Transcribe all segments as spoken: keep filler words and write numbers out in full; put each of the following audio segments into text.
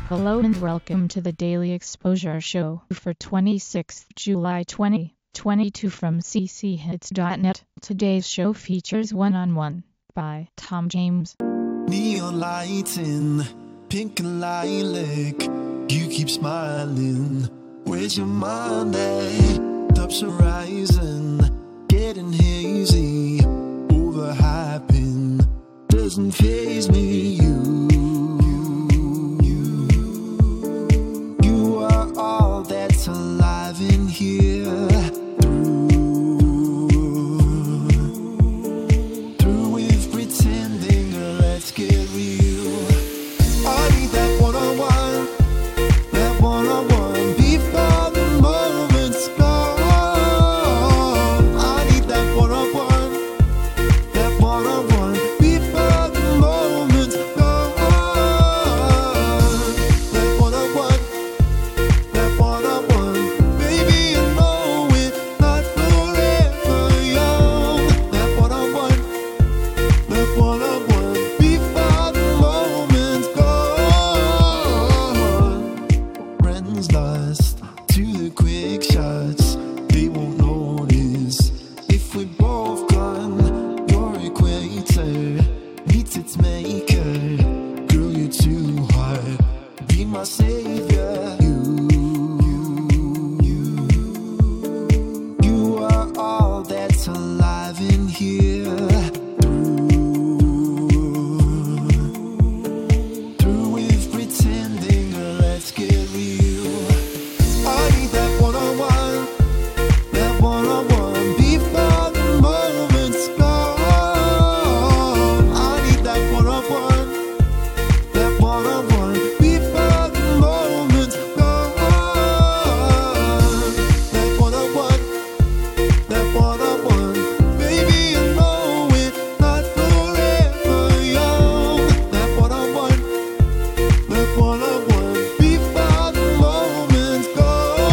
Hello and welcome to the Daily Exposure Show for twenty-sixth July twenty twenty-two from c c hits dot net. Today's show features One on One by Tom James. Neon lighting, pink and lilac, you keep smiling. Where's your mind at? Ups horizon, getting hazy, overhyping, doesn't faze me. You, you, you are all that's alive in here. Lost to the quick shots, they won't notice if we both gone. Your equator meets its maker. Girl, you're too hard, be my savior. You, you, you, you are all that's alive in here. Through with pretending, let's get real. I need that one-on-one, that one-on-one before the moment's gone. I need that one-on-one, that one-on-one before the moment's gone. That one-on-one, that one-on-one, baby, I know it, not forever young. That one-on-one, that one-on-one before the moment's gone.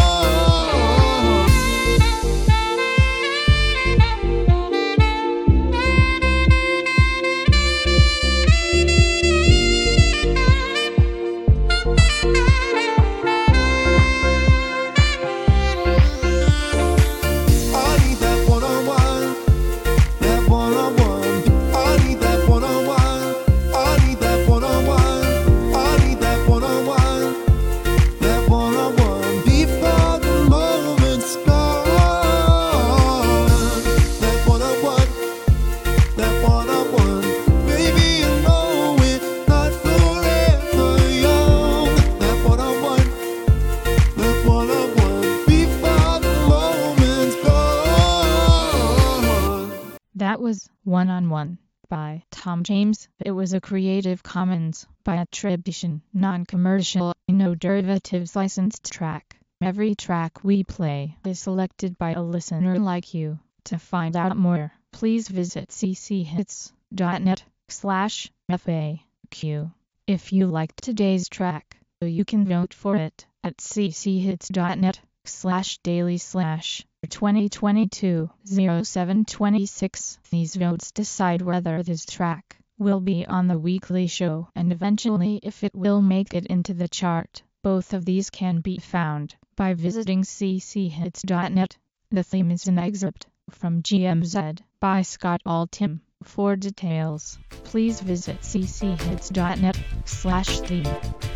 That was One on One by Tom James. It was a Creative Commons by attribution, non-commercial, no derivatives licensed track. Every track we play is selected by a listener like you. To find out more, please visit c c hits dot net slash F A Q. If you liked today's track, you can vote for it at c c hits dot net slash daily slash twenty twenty-two oh seven twenty-six. These votes decide whether this track will be on the weekly show and eventually if it will make it into the chart. Both of these can be found by visiting c c hits dot net. The theme is an excerpt from G M Z by Scott Altham. For details, please visit c c hits dot net slash theme.